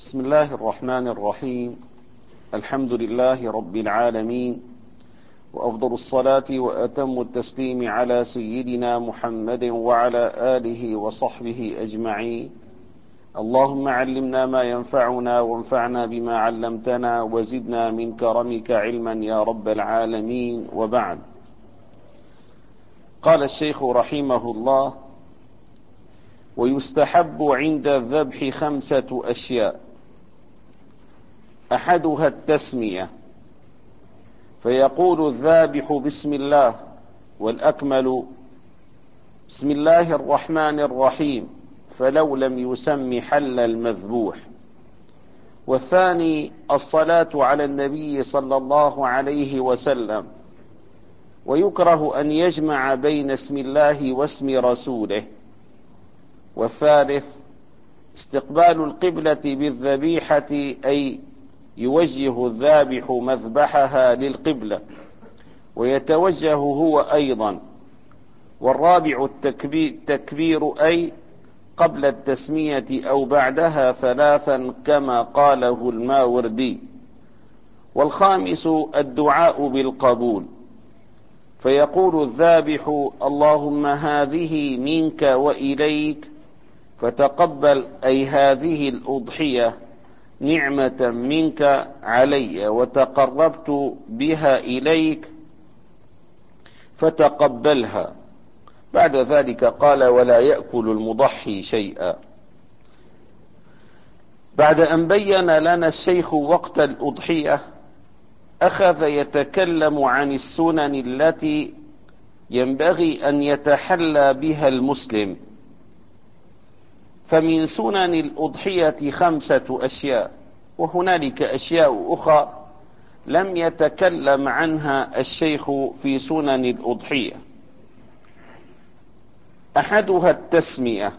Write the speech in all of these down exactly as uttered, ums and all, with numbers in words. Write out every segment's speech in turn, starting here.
بسم الله الرحمن الرحيم. الحمد لله رب العالمين، وأفضل الصلاة وأتم التسليم على سيدنا محمد وعلى آله وصحبه أجمعين. اللهم علمنا ما ينفعنا وانفعنا بما علمتنا وزدنا من كرمك علما يا رب العالمين. وبعد، قال الشيخ رحمه الله: ويستحب عند الذبح خمسة أشياء، أحدها التسمية، فيقول الذابح بسم الله، والأكمل بسم الله الرحمن الرحيم، فلو لم يسم حل المذبوح. والثاني الصلاة على النبي صلى الله عليه وسلم، ويكره أن يجمع بين اسم الله واسم رسوله. والثالث استقبال القبلة بالذبيحة، أي يوجه الذابح مذبحها للقبلة ويتوجه هو أيضا. والرابع التكبير، أي قبل التسمية أو بعدها ثلاثا كما قاله الماوردي. والخامس الدعاء بالقبول، فيقول الذابح: اللهم هذه منك وإليك، فتقبل أي هذه الأضحية نعمة منك علي، وتقربت بها إليك فتقبلها. بعد ذلك قال: ولا يأكل المضحي شيئا. بعد أن بين لنا الشيخ وقت الأضحية، أخذ يتكلم عن السنن التي ينبغي أن يتحلى بها المسلم. فمن سنن الأضحية خمسة أشياء، وهنالك أشياء أخرى لم يتكلم عنها الشيخ في سنن الأضحية. أحدها التسمية،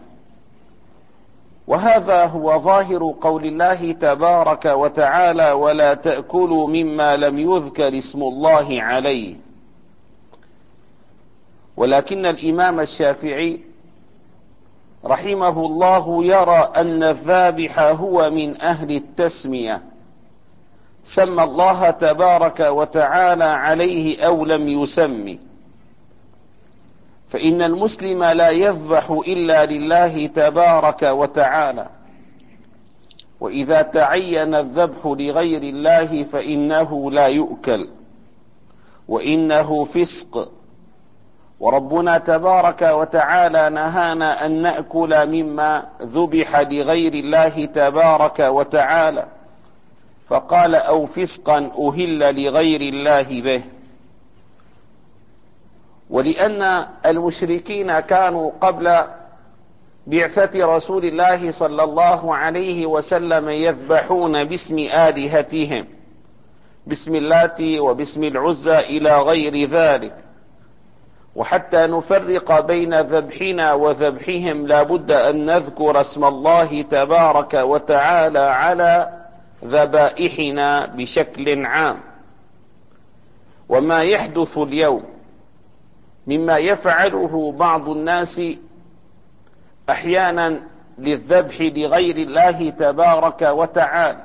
وهذا هو ظاهر قول الله تبارك وتعالى: ولا تأكلوا مما لم يذكر اسم الله عليه. ولكن الإمام الشافعي رحمه الله يرى أن الذابح هو من أهل التسمية، سمى الله تبارك وتعالى عليه أو لم يسمي. فإن المسلم لا يذبح إلا لله تبارك وتعالى، وإذا تعين الذبح لغير الله فإنه لا يؤكل، وإنه فسق. وربنا تبارك وتعالى نهانا أن نأكل مما ذبح لغير الله تبارك وتعالى، فقال: أو فسقا أهل لغير الله به. ولأن المشركين كانوا قبل بعثة رسول الله صلى الله عليه وسلم يذبحون باسم آلهتهم، باسم اللات وباسم العزى إلى غير ذلك. وحتى نفرق بين ذبحنا وذبحهم لا بد أن نذكر اسم الله تبارك وتعالى على ذبائحنا بشكل عام. وما يحدث اليوم مما يفعله بعض الناس أحيانا للذبح لغير الله تبارك وتعالى،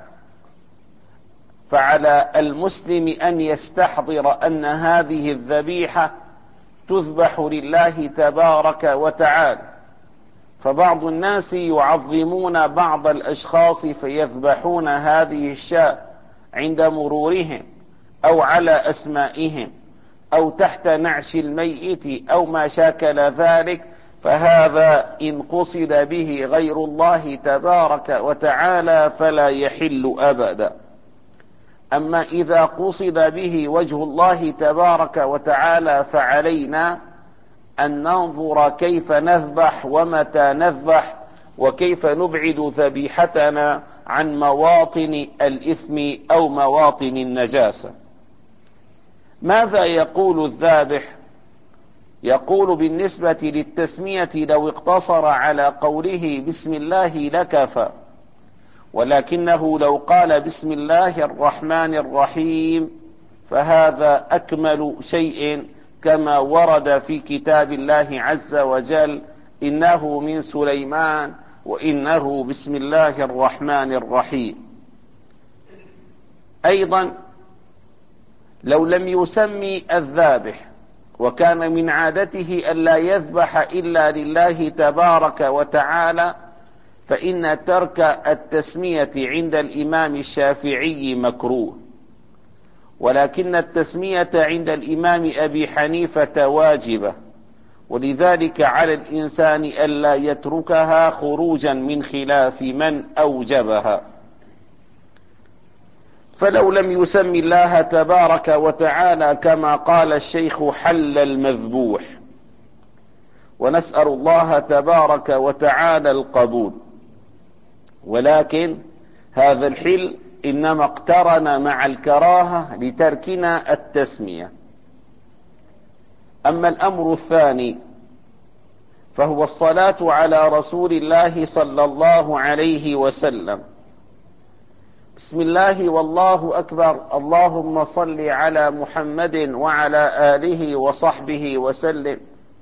فعلى المسلم أن يستحضر أن هذه الذبيحة تذبح لله تبارك وتعالى. فبعض الناس يعظمون بعض الأشخاص فيذبحون هذه الشاة عند مرورهم أو على أسمائهم أو تحت نعش الميت أو ما شاكل ذلك، فهذا إن قصد به غير الله تبارك وتعالى فلا يحل أبدا. أما إذا قصد به وجه الله تبارك وتعالى فعلينا أن ننظر كيف نذبح ومتى نذبح، وكيف نبعد ذبيحتنا عن مواطن الإثم أو مواطن النجاسة. ماذا يقول الذابح؟ يقول بالنسبة للتسمية: لو اقتصر على قوله بسم الله لكفى، ولكنه لو قال بسم الله الرحمن الرحيم فهذا أكمل شيء، كما ورد في كتاب الله عز وجل: إنه من سليمان وإنه بسم الله الرحمن الرحيم. أيضا لو لم يسمي الذابح وكان من عادته ألا يذبح إلا لله تبارك وتعالى، فإن ترك التسمية عند الإمام الشافعي مكروه، ولكن التسمية عند الإمام أبي حنيفة واجبة، ولذلك على الإنسان ألا يتركها خروجا من خلاف من أوجبها. فلو لم يسم الله تبارك وتعالى كما قال الشيخ حل المذبوح، ونسأل الله تبارك وتعالى القبول، ولكن هذا الحل إنما اقترن مع الكراهة لتركنا التسمية. أما الأمر الثاني فهو الصلاة على رسول الله صلى الله عليه وسلم. بسم الله والله أكبر، اللهم صل على محمد وعلى آله وصحبه وسلم.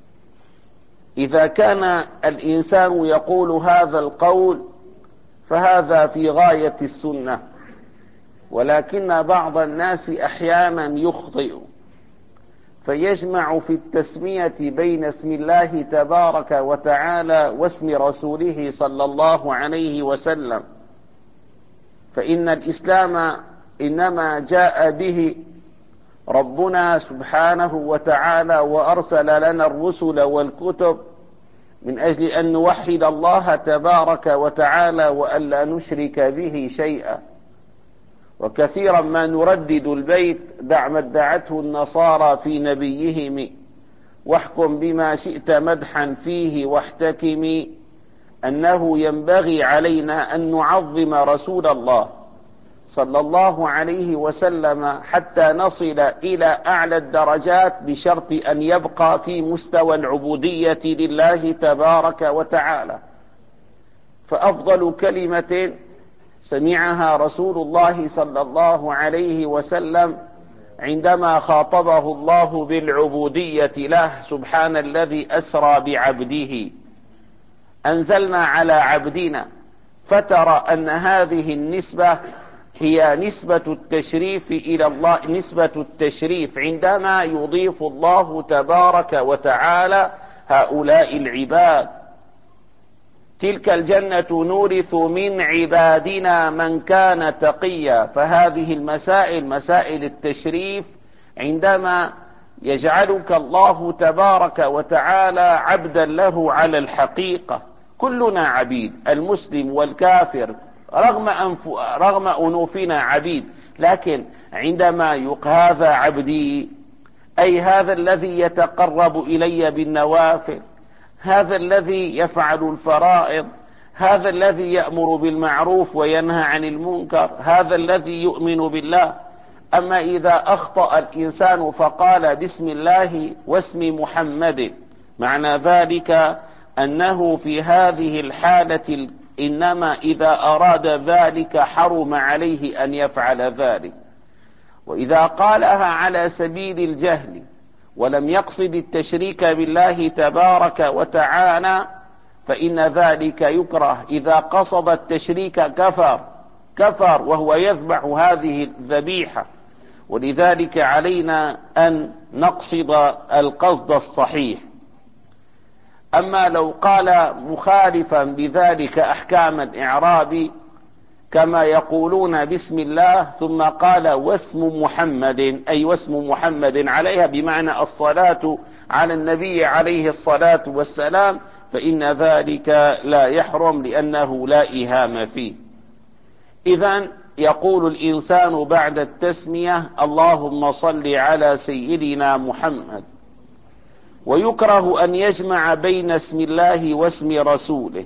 إذا كان الإنسان يقول هذا القول فهذا في غاية السنة، ولكن بعض الناس أحيانا يخطئ فيجمع في التسمية بين اسم الله تبارك وتعالى واسم رسوله صلى الله عليه وسلم، فإن الإسلام إنما جاء به ربنا سبحانه وتعالى وأرسل لنا الرسل والكتب من أجل أن نوحد الله تبارك وتعالى وألا نشرك به شيئا. وكثيرا ما نردد البيت دع ما ادعته النصارى في نبيهم، واحكم بما شئت مدحا فيه واحتكم، أنه ينبغي علينا أن نعظم رسول الله صلى الله عليه وسلم حتى نصل إلى أعلى الدرجات، بشرط أن يبقى في مستوى العبودية لله تبارك وتعالى. فأفضل كلمة سمعها رسول الله صلى الله عليه وسلم عندما خاطبه الله بالعبودية له: سبحان الذي أسرى بعبده. أنزلنا على عبدنا، فترى أن هذه النسبة هي نسبة التشريف إلى الله، نسبة التشريف عندما يضيف الله تبارك وتعالى هؤلاء العباد. تلك الجنة نورث من عبادنا من كان تقيا. فهذه المسائل مسائل التشريف عندما يجعلك الله تبارك وتعالى عبدا له على الحقيقة. كلنا عبيد، المسلم والكافر، رغم أنف... رغم أنوفنا عبيد، لكن عندما يق هذا عبدي، أي هذا الذي يتقرب إلي بالنوافل، هذا الذي يفعل الفرائض، هذا الذي يأمر بالمعروف وينهى عن المنكر، هذا الذي يؤمن بالله. أما إذا أخطأ الإنسان فقال بسم الله واسم محمد، معنى ذلك أنه في هذه الحالة إنما إذا أراد ذلك حرم عليه أن يفعل ذلك. وإذا قالها على سبيل الجهل ولم يقصد التشريك بالله تبارك وتعالى فإن ذلك يكره. إذا قصد التشريك كفر كفر وهو يذبح هذه الذبيحة. ولذلك علينا أن نقصد القصد الصحيح. أما لو قال مخالفا بذلك أحكام الإعراب كما يقولون بسم الله ثم قال واسم محمد، أي واسم محمد عليها بمعنى الصلاة على النبي عليه الصلاة والسلام، فإن ذلك لا يحرم لأنه لا إهام فيه. إذن يقول الإنسان بعد التسمية اللهم صل على سيدنا محمد. ويكره أن يجمع بين اسم الله واسم رسوله.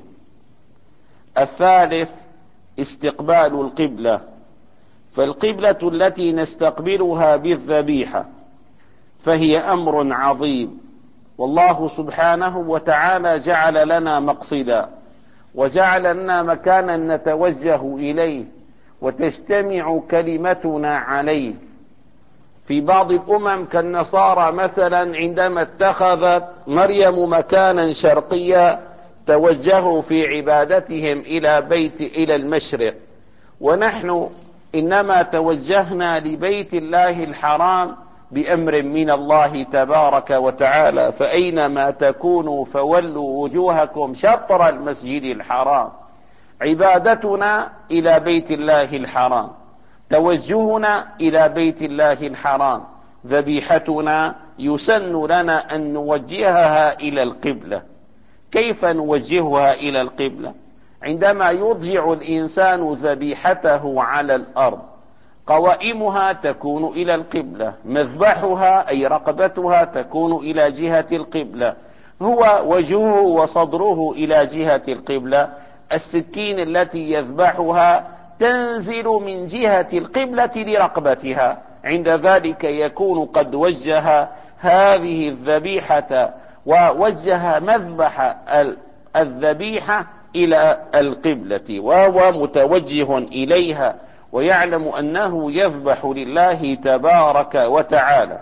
الثالث استقبال القبلة، فالقبلة التي نستقبلها بالذبيحة فهي أمر عظيم، والله سبحانه وتعالى جعل لنا مقصدا وجعل لنا مكانا نتوجه إليه وتجتمع كلمتنا عليه. في بعض الأمم كالنصارى مثلا عندما اتخذت مريم مكانا شرقيا توجهوا في عبادتهم إلى بيت إلى المشرق، ونحن إنما توجهنا لبيت الله الحرام بأمر من الله تبارك وتعالى، فأينما تكونوا فولوا وجوهكم شطر المسجد الحرام. عبادتنا إلى بيت الله الحرام، توجهنا إلى بيت الله الحرام، ذبيحتنا يسن لنا أن نوجهها إلى القبلة. كيف نوجهها إلى القبلة؟ عندما يضجع الإنسان ذبيحته على الأرض قوائمها تكون إلى القبلة، مذبحها أي رقبتها تكون إلى جهة القبلة، هو وجهه وصدره إلى جهة القبلة، السكين التي يذبحها تنزل من جهة القبلة لرقبتها، عند ذلك يكون قد وجه هذه الذبيحة ووجه مذبح الذبيحة إلى القبلة، وهو متوجه إليها ويعلم أنه يذبح لله تبارك وتعالى.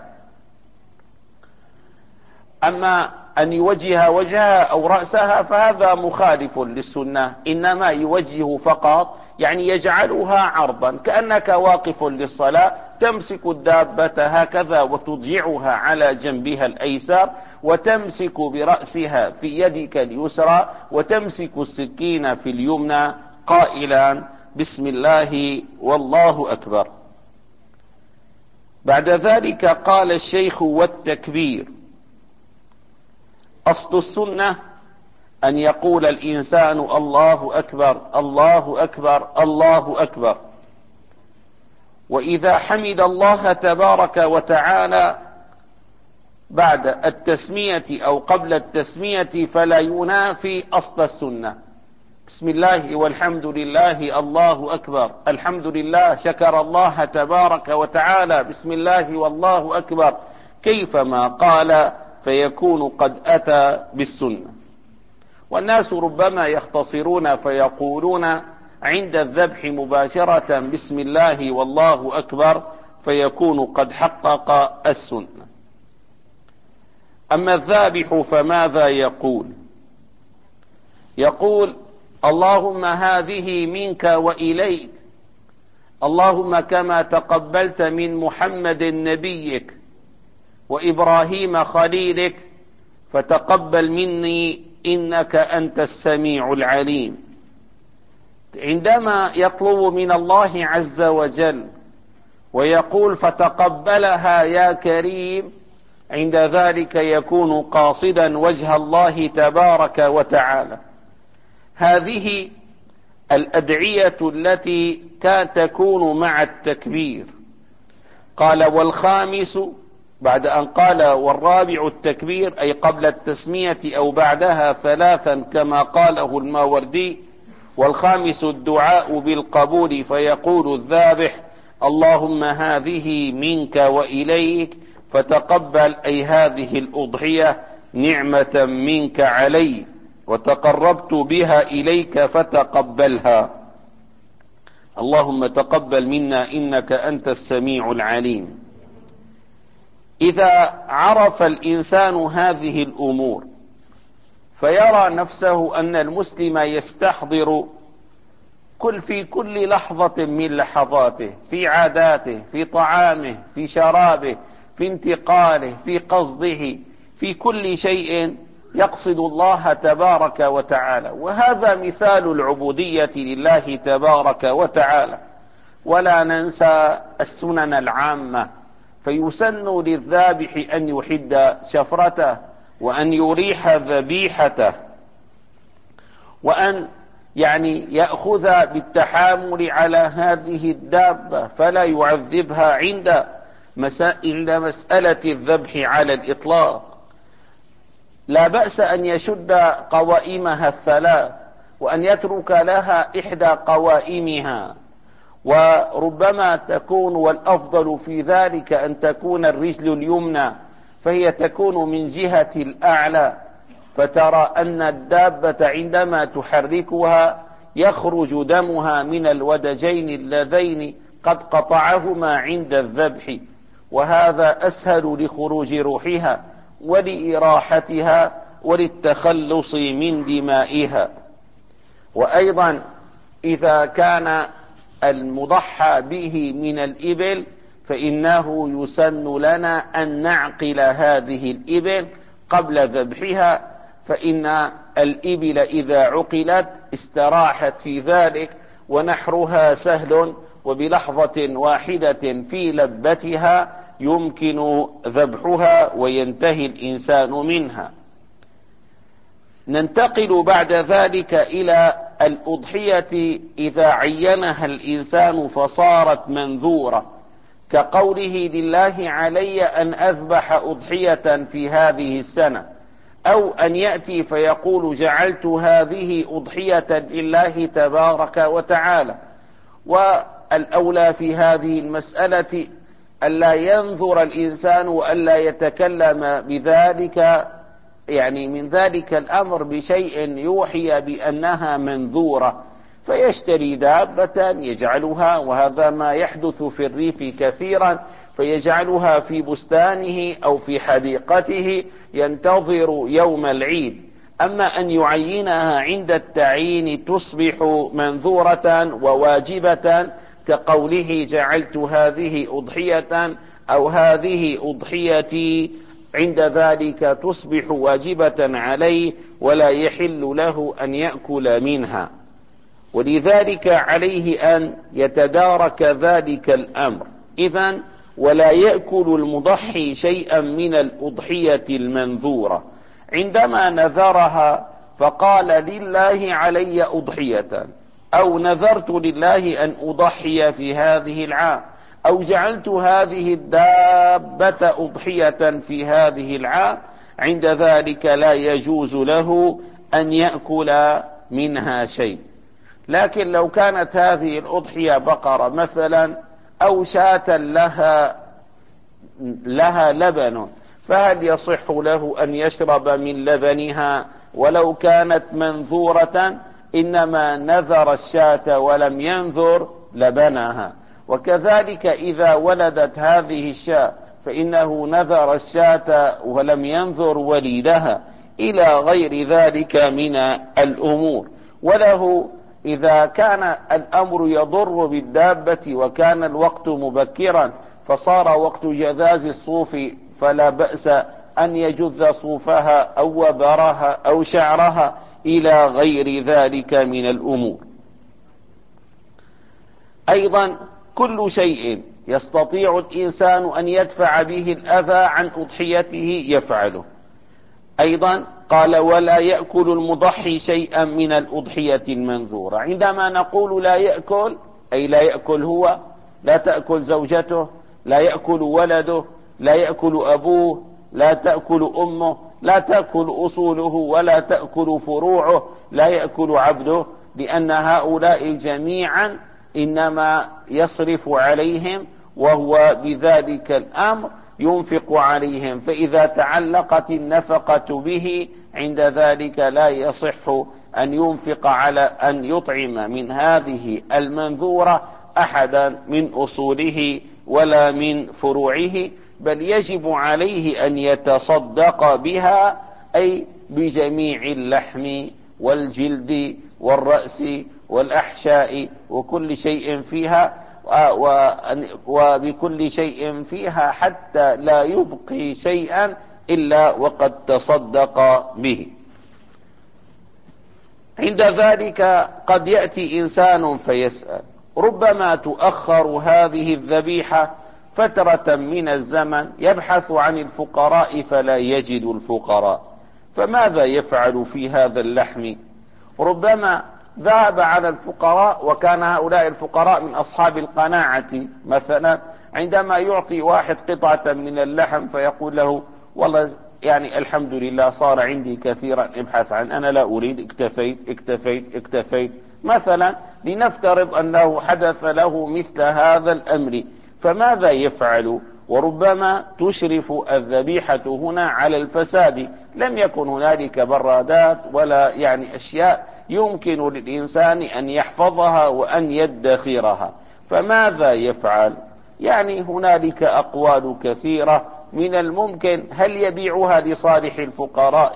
أما أن يوجه وجهها أو رأسها فهذا مخالف للسنة، إنما يوجه فقط، يعني يجعلها عرضا كأنك واقف للصلاة، تمسك الدابة هكذا وتضجعها على جنبها الأيسر، وتمسك برأسها في يدك اليسرى، وتمسك السكين في اليمنى قائلا بسم الله والله أكبر. بعد ذلك قال الشيخ: والتكبير. أصل السنة أن يقول الإنسان الله أكبر الله أكبر الله أكبر، وإذا حمد الله تبارك وتعالى بعد التسمية أو قبل التسمية فلا ينافي أصل السنة. بسم الله والحمد لله الله أكبر، الحمد لله، شكر الله تبارك وتعالى، بسم الله والله أكبر، كيفما قال فيكون قد أتى بالسنة. والناس ربما يختصرون فيقولون عند الذبح مباشرة بسم الله والله أكبر، فيكون قد حقق السنة. أما الذابح فماذا يقول؟ يقول: اللهم هذه منك وإليك، اللهم كما تقبلت من محمد نبيك وإبراهيم خليلك فتقبل مني إنك أنت السميع العليم. عندما يطلب من الله عز وجل ويقول فتقبلها يا كريم، عند ذلك يكون قاصدا وجه الله تبارك وتعالى. هذه الأدعية التي تكون مع التكبير. قال: والخامس، بعد أن قال والرابع التكبير أي قبل التسمية أو بعدها ثلاثا كما قاله الماوردي، والخامس الدعاء بالقبول، فيقول الذابح: اللهم هذه منك وإليك فتقبل، أي هذه الأضحية نعمة منك علي وتقربت بها إليك فتقبلها، اللهم تقبل منا إنك أنت السميع العليم. إذا عرف الإنسان هذه الأمور فيرى نفسه أن المسلم يستحضر كل في كل لحظة من لحظاته، في عاداته، في طعامه، في شرابه، في انتقاله، في قصده، في كل شيء يقصد الله تبارك وتعالى، وهذا مثال العبودية لله تبارك وتعالى. ولا ننسى السنن العامة، فيسن للذابح أن يحد شفرته، وأن يريح ذبيحته، وأن يعني يأخذ بالتحامل على هذه الدابة فلا يعذبها عند مسألة الذبح على الإطلاق. لا بأس أن يشد قوائمها الثلاث وأن يترك لها إحدى قوائمها، وربما تكون والأفضل في ذلك أن تكون الرجل اليمنى، فهي تكون من جهة الأعلى، فترى أن الدابة عندما تحركها يخرج دمها من الودجين اللذين قد قطعهما عند الذبح، وهذا أسهل لخروج روحها ولإراحتها وللتخلص من دمائها. وأيضا إذا كان المضحى به من الإبل فإنه يسن لنا أن نعقل هذه الإبل قبل ذبحها، فإن الإبل إذا عقلت استراحت في ذلك، ونحرها سهل، وبلحظة واحدة في لبتها يمكن ذبحها وينتهي الإنسان منها. ننتقل بعد ذلك إلى الأضحية إذا عينها الإنسان فصارت منذورة، كقوله لله علي أن أذبح أضحية في هذه السنة، أو أن يأتي فيقول جعلت هذه أضحية لله تبارك وتعالى. والأولى في هذه المسألة ألا ينظر الإنسان وألا يتكلم بذلك، يعني من ذلك الأمر بشيء يوحي بأنها منذورة، فيشتري دابة يجعلها، وهذا ما يحدث في الريف كثيرا، فيجعلها في بستانه أو في حديقته ينتظر يوم العيد. أما أن يعينها عند التعيين تصبح منذورة وواجبة، كقوله جعلت هذه أضحية أو هذه أضحيتي، عند ذلك تصبح واجبة عليه ولا يحل له أن يأكل منها. ولذلك عليه أن يتدارك ذلك الأمر. إذن ولا يأكل المضحي شيئا من الأضحية المنذورة. عندما نذرها فقال لله علي أضحية، أو نذرت لله أن أضحي في هذه العام، أو جعلت هذه الدابة أضحية في هذه العام، عند ذلك لا يجوز له أن يأكل منها شيء. لكن لو كانت هذه الأضحية بقرة مثلا أو شاة لها لها لبن، فهل يصح له أن يشرب من لبنها ولو كانت منذورة؟ إنما نذر الشاة ولم ينذر لبنها. وكذلك إذا ولدت هذه الشاة فإنه نذر الشاة ولم ينذر وليدها، إلى غير ذلك من الأمور. وله إذا كان الأمر يضر بالدابة وكان الوقت مبكرا فصار وقت جذاز الصوف، فلا بأس أن يجذ صوفها أو وبرها أو شعرها إلى غير ذلك من الأمور. أيضا كل شيء يستطيع الإنسان أن يدفع به الأذى عن أضحيته يفعله. أيضا قال ولا يأكل المضحي شيئا من الأضحية المنذورة. عندما نقول لا يأكل، أي لا يأكل هو، لا تأكل زوجته، لا يأكل ولده، لا يأكل أبوه، لا تأكل أمه، لا تأكل أصوله ولا تأكل فروعه، لا يأكل عبده، لأن هؤلاء جميعا إنما يصرف عليهم وهو بذلك الأمر ينفق عليهم، فإذا تعلقت النفقة به عند ذلك لا يصح أن ينفق على أن يطعم من هذه المنذورة أحدا من أصوله ولا من فروعه، بل يجب عليه أن يتصدق بها، أي بجميع اللحم والجلد والرأس والأحشاء وكل شيء فيها، وبكل شيء فيها حتى لا يبقي شيئا إلا وقد تصدق به. عند ذلك قد يأتي إنسان فيسأل: ربما تؤخر هذه الذبيحة فترة من الزمن، يبحث عن الفقراء فلا يجد الفقراء، فماذا يفعل في هذا اللحم؟ ربما ذهب على الفقراء وكان هؤلاء الفقراء من أصحاب القناعة، مثلا عندما يعطي واحد قطعة من اللحم فيقول له والله يعني الحمد لله صار عندي كثيرا، ابحث عن، أنا لا أريد، اكتفيت اكتفيت اكتفيت مثلا، لنفترض أنه حدث له مثل هذا الأمر، فماذا يفعل؟ وربما تشرف الذبيحة هنا على الفساد، لم يكن هنالك برادات ولا يعني أشياء يمكن للإنسان أن يحفظها وأن يدخرها، فماذا يفعل؟ يعني هنالك أقوال كثيرة. من الممكن هل يبيعها لصالح الفقراء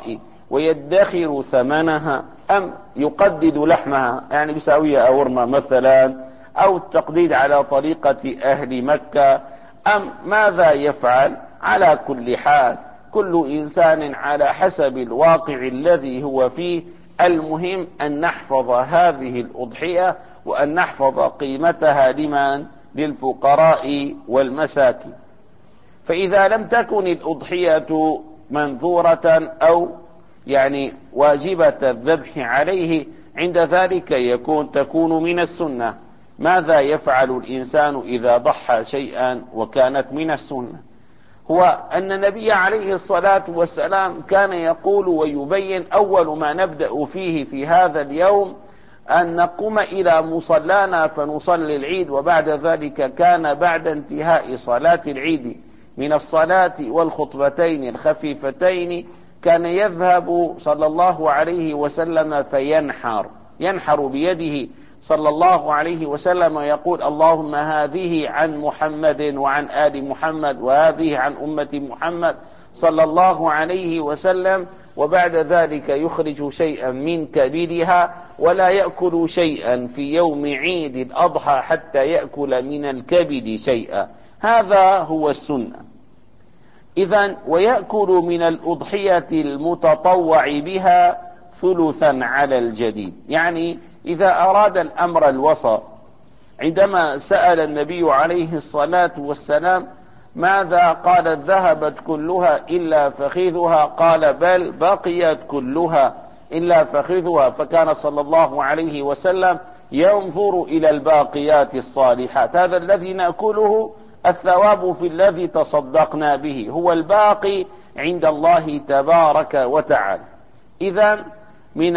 ويدخر ثمنها، أم يقدد لحمها يعني بيساويها أورما مثلا، أو التقديد على طريقة أهل مكة، أم ماذا يفعل؟ على كل حال كل إنسان على حسب الواقع الذي هو فيه. المهم أن نحفظ هذه الأضحية وأن نحفظ قيمتها لمن؟ للفقراء والمساكين. فإذا لم تكن الأضحية منذورة أو يعني واجبة الذبح عليه، عند ذلك يكون تكون من السنة. ماذا يفعل الإنسان إذا ضحى شيئا وكانت من السنة؟ هو أن النبي عليه الصلاة والسلام كان يقول ويبين: أول ما نبدأ فيه في هذا اليوم أن نقوم إلى مصلانا فنصلي العيد. وبعد ذلك كان بعد انتهاء صلاة العيد من الصلاة والخطبتين الخفيفتين كان يذهب صلى الله عليه وسلم فينحر ينحر بيده صلى الله عليه وسلم ويقول: اللهم هذه عن محمد وعن آل محمد، وهذه عن أمة محمد صلى الله عليه وسلم. وبعد ذلك يخرج شيئا من كبدها، ولا يأكل شيئا في يوم عيد الأضحى حتى يأكل من الكبد شيئا. هذا هو السنة. إذن ويأكل من الأضحية المتطوع بها ثلثا على الجديد. يعني إذا أراد الأمر الوسط، عندما سأل النبي عليه الصلاة والسلام: ماذا؟ قال: ذهبت كلها إلا فخذها. قال: بل بقيت كلها إلا فخذها. فكان صلى الله عليه وسلم ينظر إلى الباقيات الصالحات. هذا الذي نأكله الثواب في الذي تصدقنا به هو الباقي عند الله تبارك وتعالى. إذن من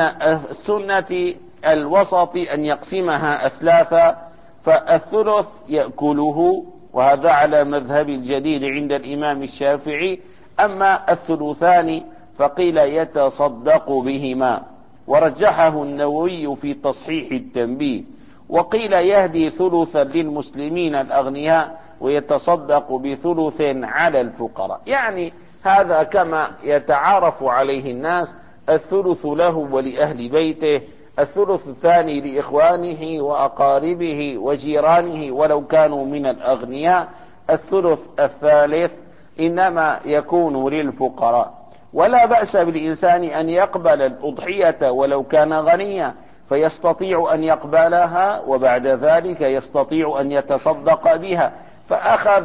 السنة الوسط أن يقسمها أثلاثا، فالثلث يأكله، وهذا على مذهب الجديد عند الإمام الشافعي. أما الثلثان فقيل يتصدق بهما، ورجحه النووي في تصحيح التنبيه. وقيل يهدي ثلثا للمسلمين الأغنياء ويتصدق بثلث على الفقراء. يعني هذا كما يتعارف عليه الناس: الثلث له ولأهل بيته، الثلث الثاني لإخوانه وأقاربه وجيرانه ولو كانوا من الأغنياء، الثلث الثالث إنما يكون للفقراء. ولا بأس بالإنسان أن يقبل الأضحية ولو كان غنيا، فيستطيع أن يقبلها وبعد ذلك يستطيع أن يتصدق بها، فأخذ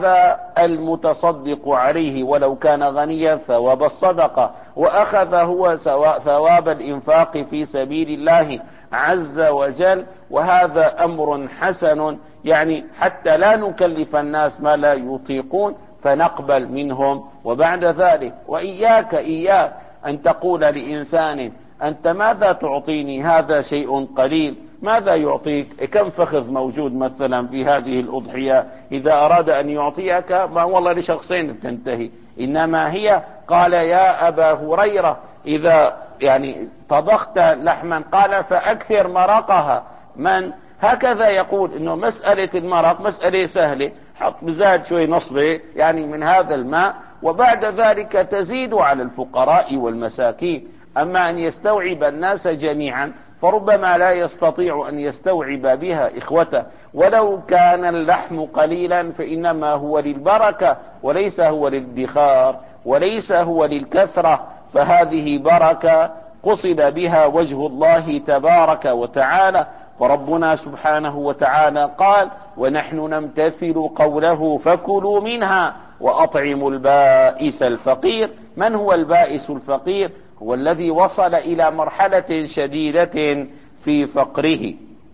المتصدق عليه ولو كان غنيا ثواب الصدقة، وأخذ هو ثواب الإنفاق في سبيل الله عز وجل. وهذا أمر حسن، يعني حتى لا نكلف الناس ما لا يطيقون فنقبل منهم. وبعد ذلك وإياك إياك أن تقول لإنسان: أنت ماذا تعطيني؟ هذا شيء قليل. ماذا يعطيك؟ كم فخذ موجود مثلا في هذه الأضحية؟ إذا أراد أن يعطيك ما والله لشخصين تنتهي، إنما هي قال: يا أبا هريرة إذا يعني طبخت لحما قال فأكثر مرقها. من هكذا يقول إنه مسألة المرق مسألة سهلة، حط بزاد شوي نصبه يعني من هذا الماء، وبعد ذلك تزيد على الفقراء والمساكين. أما أن يستوعب الناس جميعا فربما لا يستطيع أن يستوعب بها إخوته. ولو كان اللحم قليلا فإنما هو للبركة وليس هو للادخار وليس هو للكثرة، فهذه بركة قصد بها وجه الله تبارك وتعالى. فربنا سبحانه وتعالى قال: ونحن نمتثل قوله فكلوا منها وأطعموا البائس الفقير. من هو البائس الفقير؟ هو الذي وصل إلى مرحلة شديدة في فقره.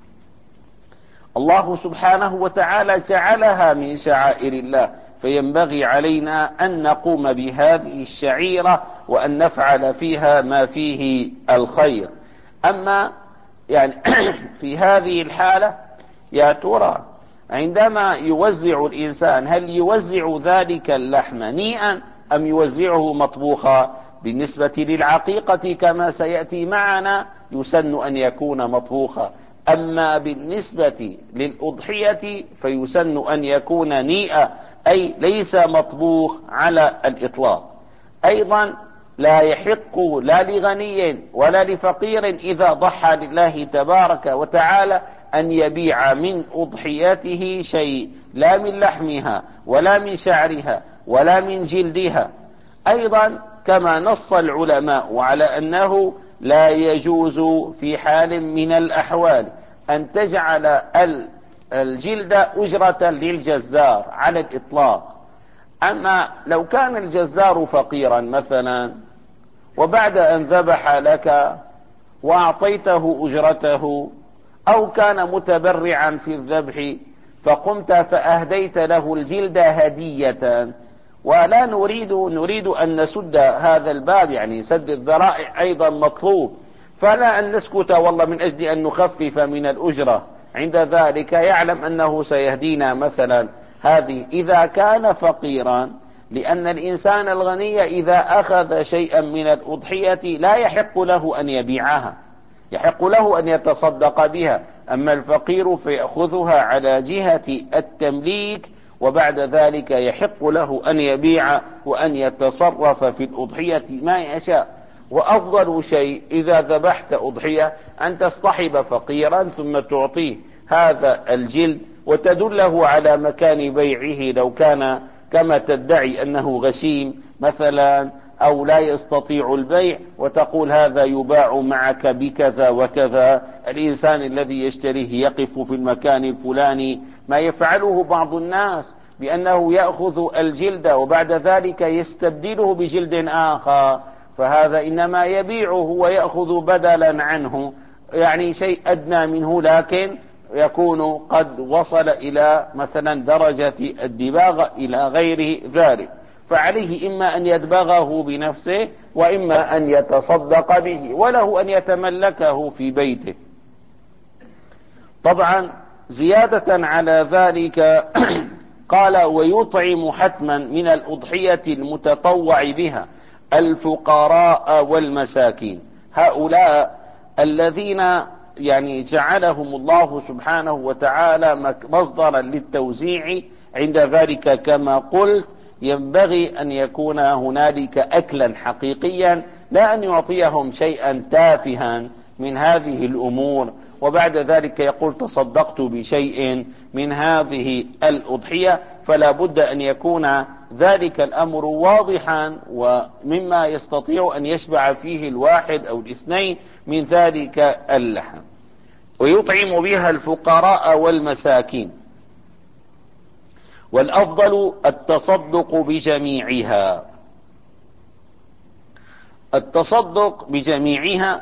الله سبحانه وتعالى جعلها من شعائر الله، فينبغي علينا أن نقوم بهذه الشعيرة وأن نفعل فيها ما فيه الخير. أما يعني في هذه الحالة يا ترى عندما يوزع الإنسان هل يوزع ذلك اللحم نيئا أم يوزعه مطبوخا؟ بالنسبة للعقيقة كما سيأتي معنا يسن أن يكون مطبوخا، أما بالنسبة للأضحية فيسن أن يكون نيئا، أي ليس مطبوخ على الإطلاق. أيضا لا يحق لا لغني ولا لفقير إذا ضحى لله تبارك وتعالى أن يبيع من أضحيته شيء، لا من لحمها ولا من شعرها ولا من جلدها. أيضا كما نص العلماء على أنه لا يجوز في حال من الأحوال أن تجعل الجلد أجرة للجزار على الإطلاق. أما لو كان الجزار فقيرا مثلا، وبعد أن ذبح لك وأعطيته أجرته، أو كان متبرعا في الذبح فقمت فأهديت له الجلد هدية، ولا نريد نريد أن نسد هذا الباب، يعني سد الذرائع أيضا مطلوب، فلا أن نسكت والله من أجل أن نخفف من الأجرة، عند ذلك يعلم أنه سيهدينا مثلا. هذه إذا كان فقيرا، لأن الإنسان الغني إذا أخذ شيئا من الأضحية لا يحق له أن يبيعها، يحق له أن يتصدق بها. أما الفقير فيأخذها على جهة التمليك، وبعد ذلك يحق له أن يبيع وأن يتصرف في الأضحية ما يشاء. وأفضل شيء إذا ذبحت أضحية أن تصطحب فقيرا ثم تعطيه هذا الجلد، وتدله على مكان بيعه لو كان كما تدعي أنه غشيم مثلا أو لا يستطيع البيع، وتقول هذا يباع معك بكذا وكذا. الإنسان الذي يشتريه يقف في المكان الفلاني، ما يفعله بعض الناس بأنه يأخذ الجلد وبعد ذلك يستبدله بجلد آخر، فهذا إنما يبيعه ويأخذ بدلا عنه، يعني شيء أدنى منه، لكن يكون قد وصل إلى مثلا درجة الدباغ إلى غير ذلك. فعليه إما أن يدبغه بنفسه وإما أن يتصدق به، وله أن يتملكه في بيته. طبعا زيادة على ذلك قال ويطعم حتما من الأضحية المتطوع بها الفقراء والمساكين، هؤلاء الذين يعني جعلهم الله سبحانه وتعالى مصدرا للتوزيع. عند ذلك كما قلت ينبغي أن يكون هنالك أكلا حقيقيا، لا أن يعطيهم شيئا تافها من هذه الأمور وبعد ذلك يقول تصدقت بشيء من هذه الأضحية. فلا بد أن يكون ذلك الأمر واضحا ومما يستطيع أن يشبع فيه الواحد أو الاثنين من ذلك اللحم. ويطعم بها الفقراء والمساكين، والأفضل التصدق بجميعها. التصدق بجميعها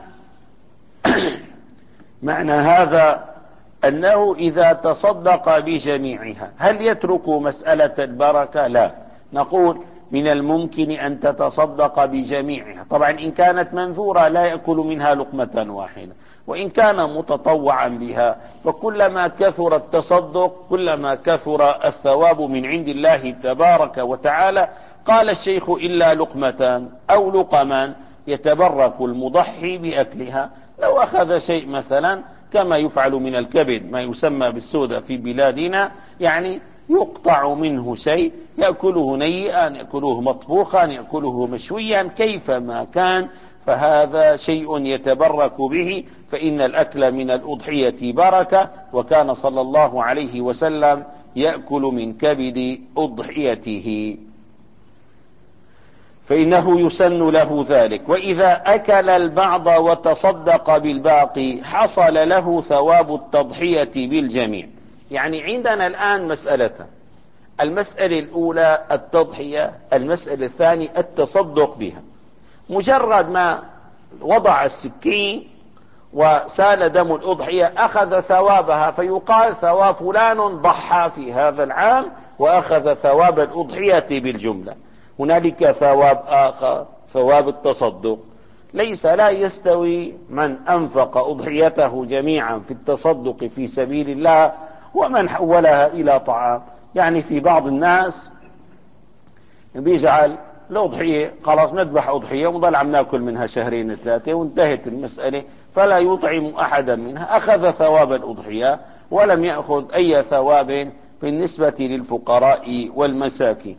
معنى هذا أنه إذا تصدق بجميعها هل يترك مسألة البركة؟ لا، نقول من الممكن أن تتصدق بجميعها. طبعا إن كانت منذورة لا يأكل منها لقمة واحدة، وإن كان متطوعا بها فكلما كثر التصدق كلما كثر الثواب من عند الله تبارك وتعالى. قال الشيخ إلا لقمة أو لقما يتبرك المضحي بأكلها. لو أخذ شيء مثلا كما يفعل من الكبد ما يسمى بالسودة في بلادنا، يعني يقطع منه شيء يأكله نيئا، يأكله مطبوخا، يأكله مشويا، كيفما كان، فهذا شيء يتبرك به، فإن الأكل من الأضحية بركة، وكان صلى الله عليه وسلم يأكل من كبد أضحيته، فإنه يسن له ذلك. وإذا أكل البعض وتصدق بالباقي حصل له ثواب التضحية بالجميع. يعني عندنا الآن مسألة، المسألة الأولى التضحية، المسألة الثانية التصدق بها. مجرد ما وضع السكين وسال دم الأضحية أخذ ثوابها، فيقال ثواب فلان ضحى في هذا العام وأخذ ثواب الأضحية بالجملة. هنالك ثواب آخر، ثواب التصدق، ليس لا يستوي من أنفق أضحيته جميعا في التصدق في سبيل الله ومن حولها إلى طعام. يعني في بعض الناس بيجعل الأضحية خلاص نذبح أضحية ونضل عم ناكل منها شهرين ثلاثة وانتهت المسألة، فلا يطعم أحدا منها، أخذ ثواب الأضحية ولم يأخذ أي ثواب بالنسبة للفقراء والمساكين.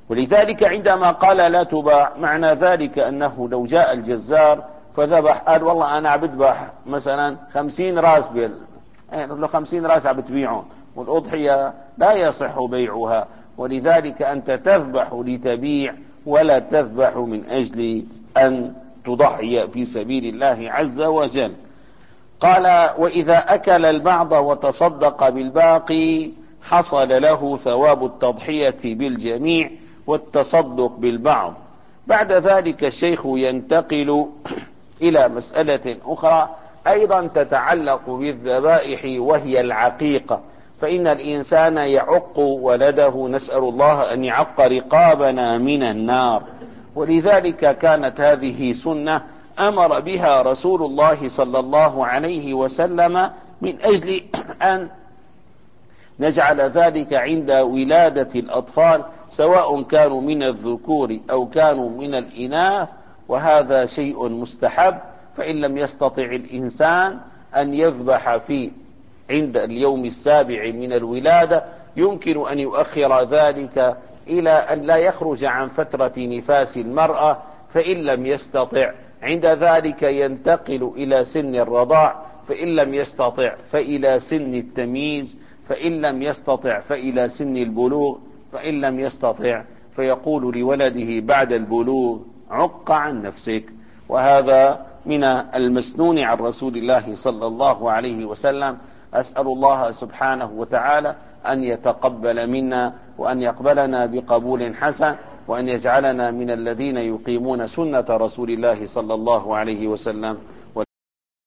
ولذلك عندما قال لا تباع، معنى ذلك أنه لو جاء الجزار فذبح قال والله أنا بذبح مثلا خمسين راس بال يعني خمسين راس عم بتبيعهم، والأضحية لا يصح بيعها. ولذلك أنت تذبح لتبيع ولا تذبح من أجل أن تضحي في سبيل الله عز وجل. قال وإذا أكل البعض وتصدق بالباقي حصل له ثواب التضحية بالجميع والتصدق بالبعض. بعد ذلك الشيخ ينتقل إلى مسألة أخرى أيضا تتعلق بالذبائح، وهي العقيقة. فإن الإنسان يعق ولده، نسأل الله أن يعق رقابنا من النار. ولذلك كانت هذه سنة أمر بها رسول الله صلى الله عليه وسلم من أجل أن نجعل ذلك عند ولادة الأطفال، سواء كانوا من الذكور أو كانوا من الإناث، وهذا شيء مستحب. فإن لم يستطع الإنسان أن يذبح في عند اليوم السابع من الولادة، يمكن أن يؤخر ذلك إلى أن لا يخرج عن فترة نفاس المرأة. فإن لم يستطع عند ذلك ينتقل إلى سن الرضاع، فإن لم يستطع فإلى سن التمييز، فإن لم يستطع فإلى سن البلوغ، فإن لم يستطع فيقول لولده بعد البلوغ عق عن نفسك. وهذا من المسنون عن رسول الله صلى الله عليه وسلم. أسأل الله سبحانه وتعالى أن يتقبل منا وأن يقبلنا بقبول حسن، وأن يجعلنا من الذين يقيمون سنة رسول الله صلى الله عليه وسلم.